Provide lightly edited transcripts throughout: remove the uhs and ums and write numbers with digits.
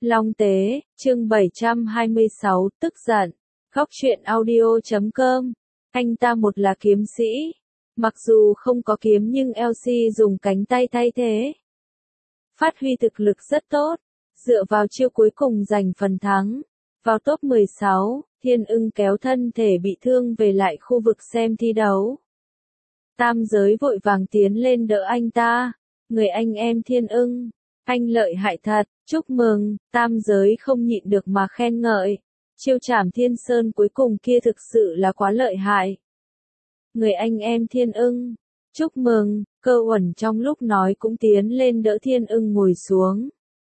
Long Tế, chương 726, tức giận. Góc truyện audio.com. Anh ta một là kiếm sĩ. Mặc dù không có kiếm nhưng Elsie dùng cánh tay thay thế. Phát huy thực lực rất tốt. Dựa vào chiêu cuối cùng giành phần thắng. Vào top 16, Thiên Ưng kéo thân thể bị thương về lại khu vực xem thi đấu. Tam giới vội vàng tiến lên đỡ anh ta. Người anh em Thiên Ưng, anh lợi hại thật, chúc mừng, tam giới không nhịn được mà khen ngợi. Chiêu trảm Thiên Sơn cuối cùng kia thực sự là quá lợi hại. Người anh em Thiên Ưng, chúc mừng, Cơ Uẩn trong lúc nói cũng tiến lên đỡ Thiên Ưng ngồi xuống.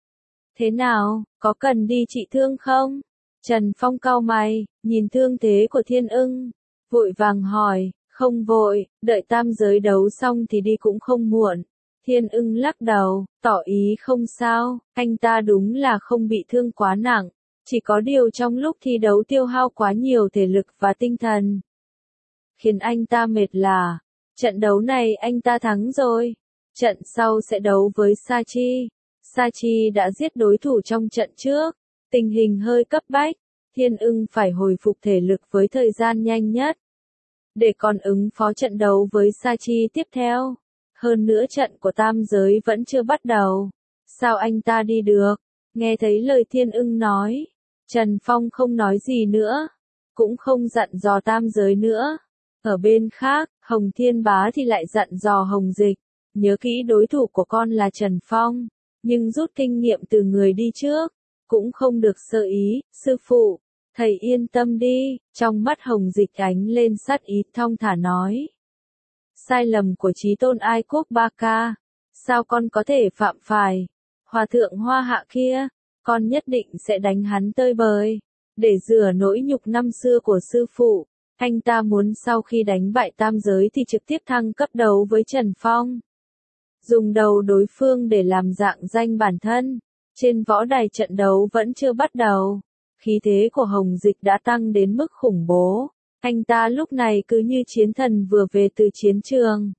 Thế nào, có cần đi trị thương không? Trần Phong cau mày, nhìn thương thế của Thiên Ưng, vội vàng hỏi, không vội, đợi tam giới đấu xong thì đi cũng không muộn. Thiên Ưng lắc đầu, tỏ ý không sao, anh ta đúng là không bị thương quá nặng, chỉ có điều trong lúc thi đấu tiêu hao quá nhiều thể lực và tinh thần. Khiến anh ta mệt là, trận đấu này anh ta thắng rồi, trận sau sẽ đấu với Sachi. Sachi đã giết đối thủ trong trận trước, tình hình hơi cấp bách, Thiên Ưng phải hồi phục thể lực với thời gian nhanh nhất, để còn ứng phó trận đấu với Sachi tiếp theo. Hơn nữa trận của tam giới vẫn chưa bắt đầu. Sao anh ta đi được? Nghe thấy lời Thiên Ưng nói, Trần Phong không nói gì nữa, cũng không dặn dò tam giới nữa. Ở bên khác, Hồng Thiên Bá thì lại dặn dò Hồng Dịch, nhớ kỹ đối thủ của con là Trần Phong, nhưng rút kinh nghiệm từ người đi trước, cũng không được sơ ý, sư phụ, thầy yên tâm đi, trong mắt Hồng Dịch ánh lên sát ý thong thả nói. Sai lầm của Chí Tôn Ai Quốc Ba Ca, sao con có thể phạm phải? Hòa thượng Hoa Hạ kia, con nhất định sẽ đánh hắn tơi bời, để rửa nỗi nhục năm xưa của sư phụ. Anh ta muốn sau khi đánh bại tam giới thì trực tiếp thăng cấp đấu với Trần Phong. Dùng đầu đối phương để làm dạng danh bản thân. Trên võ đài trận đấu vẫn chưa bắt đầu. Khí thế của Hồng Dịch đã tăng đến mức khủng bố. Anh ta lúc này cứ như chiến thần vừa về từ chiến trường.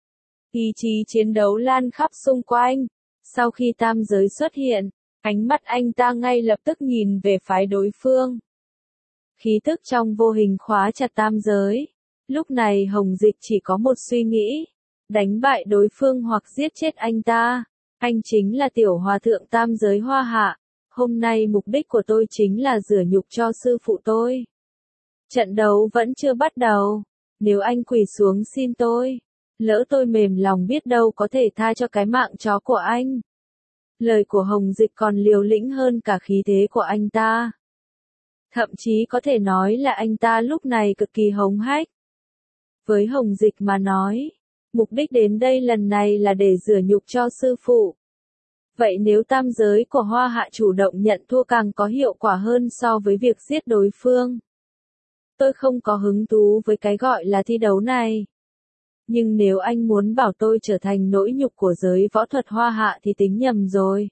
Ý chí chiến đấu lan khắp xung quanh. Sau khi tam giới xuất hiện, ánh mắt anh ta ngay lập tức nhìn về phái đối phương. Khí thức trong vô hình khóa chặt tam giới. Lúc này Hồng Dịch chỉ có một suy nghĩ. Đánh bại đối phương hoặc giết chết anh ta. Anh chính là tiểu hòa thượng tam giới Hoa Hạ. Hôm nay mục đích của tôi chính là rửa nhục cho sư phụ tôi. Trận đấu vẫn chưa bắt đầu. Nếu anh quỳ xuống xin tôi, lỡ tôi mềm lòng biết đâu có thể tha cho cái mạng chó của anh. Lời của Hồng Dịch còn liều lĩnh hơn cả khí thế của anh ta. Thậm chí có thể nói là anh ta lúc này cực kỳ hống hách. Với Hồng Dịch mà nói, mục đích đến đây lần này là để rửa nhục cho sư phụ. Vậy nếu tam giới của Hoa Hạ chủ động nhận thua càng có hiệu quả hơn so với việc giết đối phương. Tôi không có hứng thú với cái gọi là thi đấu này. Nhưng nếu anh muốn bảo tôi trở thành nỗi nhục của giới võ thuật Hoa Hạ thì tính nhầm rồi.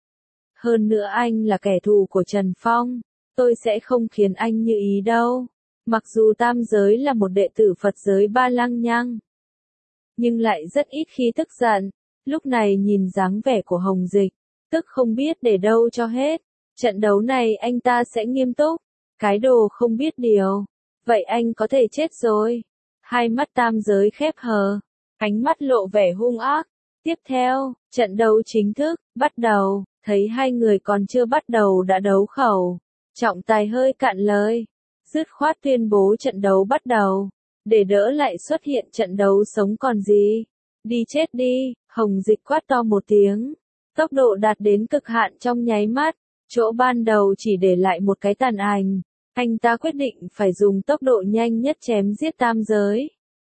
Hơn nữa anh là kẻ thù của Trần Phong, tôi sẽ không khiến anh như ý đâu. Mặc dù tam giới là một đệ tử Phật giới Ba Lăng Nhăng, nhưng lại rất ít khi tức giận. Lúc này nhìn dáng vẻ của Hồng Dịch, tức không biết để đâu cho hết. Trận đấu này anh ta sẽ nghiêm túc. Cái đồ không biết điều. Vậy anh có thể chết rồi. Hai mắt tam giới khép hờ, ánh mắt lộ vẻ hung ác. Tiếp theo, trận đấu chính thức, bắt đầu. Thấy hai người còn chưa bắt đầu đã đấu khẩu. Trọng tài hơi cạn lời, dứt khoát tuyên bố trận đấu bắt đầu. Để đỡ lại xuất hiện trận đấu sống còn gì. Đi chết đi, Hồng Dịch quát to một tiếng. Tốc độ đạt đến cực hạn trong nháy mắt. Chỗ ban đầu chỉ để lại một cái tàn ảnh. Anh ta quyết định phải dùng tốc độ nhanh nhất chém giết tam giới.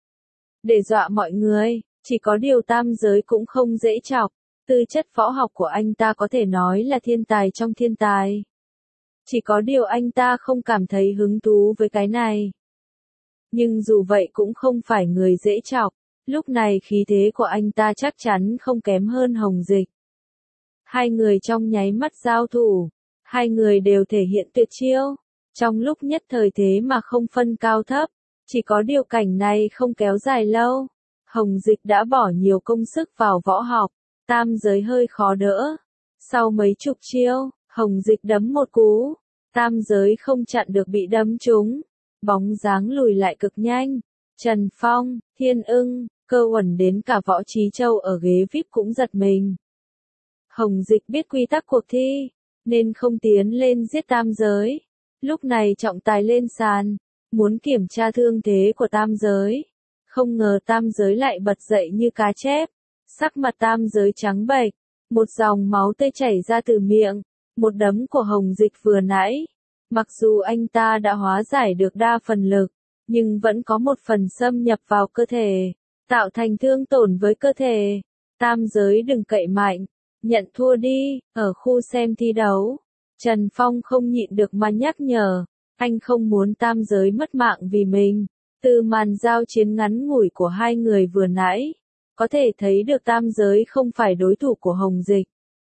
Để dọa mọi người, chỉ có điều tam giới cũng không dễ chọc. Tư chất võ học của anh ta có thể nói là thiên tài trong thiên tài. Chỉ có điều anh ta không cảm thấy hứng thú với cái này. Nhưng dù vậy cũng không phải người dễ chọc. Lúc này khí thế của anh ta chắc chắn không kém hơn Hồng Dịch. Hai người trong nháy mắt giao thủ. Hai người đều thể hiện tuyệt chiêu. Trong lúc nhất thời thế mà không phân cao thấp. Chỉ có điều cảnh này không kéo dài lâu. Hồng Dịch đã bỏ nhiều công sức vào võ học. Tam giới hơi khó đỡ. Sau mấy chục chiêu, Hồng Dịch đấm một cú, tam giới không chặn được bị đấm trúng, bóng dáng lùi lại cực nhanh. Trần Phong, Thiên Ưng, Cơ Uẩn đến cả Võ Trí Châu ở ghế VIP cũng giật mình. Hồng Dịch biết quy tắc cuộc thi, nên không tiến lên giết tam giới. Lúc này trọng tài lên sàn, muốn kiểm tra thương thế của tam giới. Không ngờ tam giới lại bật dậy như cá chép, sắc mặt tam giới trắng bệch, một dòng máu tươi chảy ra từ miệng, một đấm của Hồng Dịch vừa nãy. Mặc dù anh ta đã hóa giải được đa phần lực, nhưng vẫn có một phần xâm nhập vào cơ thể, tạo thành thương tổn với cơ thể. Tam giới đừng cậy mạnh, nhận thua đi. Ở khu xem thi đấu, Trần Phong không nhịn được mà nhắc nhở, anh không muốn tam giới mất mạng vì mình. Từ màn giao chiến ngắn ngủi của hai người vừa nãy, có thể thấy được tam giới không phải đối thủ của Hồng Dịch.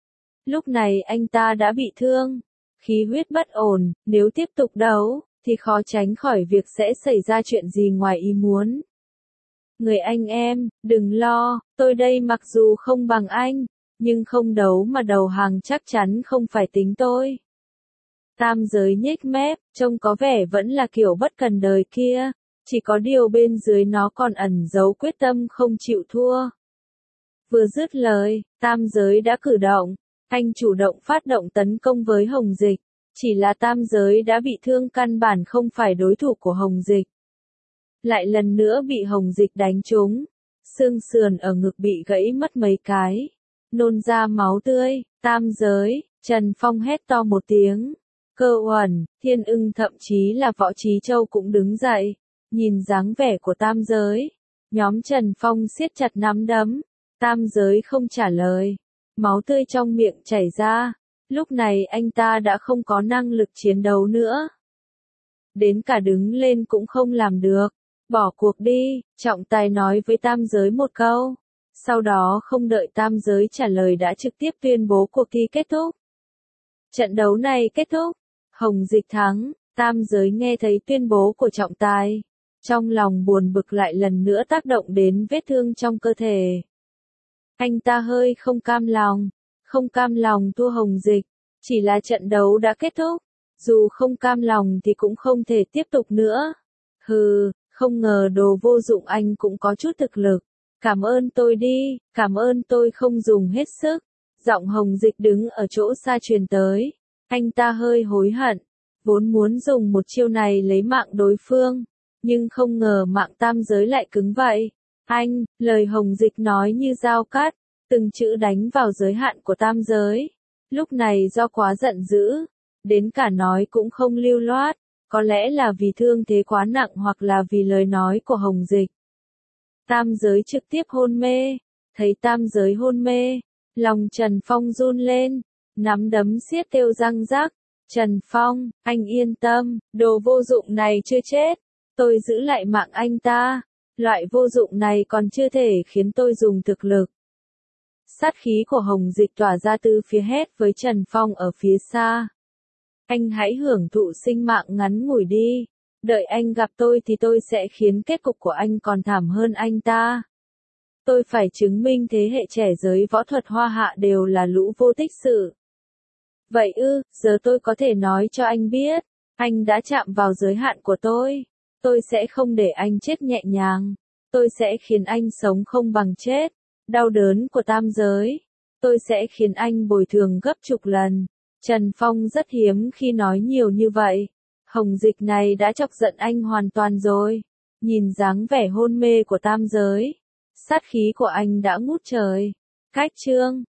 Lúc này anh ta đã bị thương, khí huyết bất ổn, nếu tiếp tục đấu, thì khó tránh khỏi việc sẽ xảy ra chuyện gì ngoài ý muốn. Người anh em, đừng lo, tôi đây mặc dù không bằng anh, nhưng không đấu mà đầu hàng chắc chắn không phải tính tôi. Tam giới nhếch mép, trông có vẻ vẫn là kiểu bất cần đời kia, chỉ có điều bên dưới nó còn ẩn giấu quyết tâm không chịu thua. Vừa dứt lời, tam giới đã cử động, anh chủ động phát động tấn công với Hồng Dịch, chỉ là tam giới đã bị thương căn bản không phải đối thủ của Hồng Dịch. Lại lần nữa bị Hồng Dịch đánh trúng, xương sườn ở ngực bị gãy mất mấy cái, nôn ra máu tươi. Tam giới, Trần Phong hét to một tiếng. Cơ Uẩn, Thiên Ưng thậm chí là Võ Trí Châu cũng đứng dậy, nhìn dáng vẻ của tam giới. Nhóm Trần Phong siết chặt nắm đấm, tam giới không trả lời, máu tươi trong miệng chảy ra. Lúc này anh ta đã không có năng lực chiến đấu nữa. Đến cả đứng lên cũng không làm được. Bỏ cuộc đi, trọng tài nói với tam giới một câu. Sau đó không đợi tam giới trả lời đã trực tiếp tuyên bố cuộc thi kết thúc. Trận đấu này kết thúc, Hồng Dịch thắng. Tam giới nghe thấy tuyên bố của trọng tài, trong lòng buồn bực lại lần nữa tác động đến vết thương trong cơ thể. Anh ta hơi không cam lòng thua Hồng Dịch, chỉ là trận đấu đã kết thúc, dù không cam lòng thì cũng không thể tiếp tục nữa. Hừ, không ngờ đồ vô dụng anh cũng có chút thực lực. Cảm ơn tôi đi, cảm ơn tôi không dùng hết sức. Giọng Hồng Dịch đứng ở chỗ xa truyền tới. Anh ta hơi hối hận, vốn muốn dùng một chiêu này lấy mạng đối phương, nhưng không ngờ mạng tam giới lại cứng vậy. Anh, lời Hồng Dịch nói như dao cắt, từng chữ đánh vào giới hạn của tam giới. Lúc này do quá giận dữ, đến cả nói cũng không lưu loát, có lẽ là vì thương thế quá nặng hoặc là vì lời nói của Hồng Dịch. Tam giới trực tiếp hôn mê, thấy tam giới hôn mê, lòng Trần Phong run lên, nắm đấm siết kêu răng rắc. Trần Phong, anh yên tâm, đồ vô dụng này chưa chết, tôi giữ lại mạng anh ta, loại vô dụng này còn chưa thể khiến tôi dùng thực lực. Sát khí của Hồng Dịch tỏa ra từ phía hét với Trần Phong ở phía xa. Anh hãy hưởng thụ sinh mạng ngắn ngủi đi, đợi anh gặp tôi thì tôi sẽ khiến kết cục của anh còn thảm hơn anh ta. Tôi phải chứng minh thế hệ trẻ giới võ thuật Hoa Hạ đều là lũ vô tích sự. Vậy ư, giờ tôi có thể nói cho anh biết, anh đã chạm vào giới hạn của tôi sẽ không để anh chết nhẹ nhàng, tôi sẽ khiến anh sống không bằng chết. Đau đớn của tam giới, tôi sẽ khiến anh bồi thường gấp chục lần. Trần Phong rất hiếm khi nói nhiều như vậy. Hồng Dịch này đã chọc giận anh hoàn toàn rồi. Nhìn dáng vẻ hôn mê của tam giới, sát khí của anh đã ngút trời. Cách chương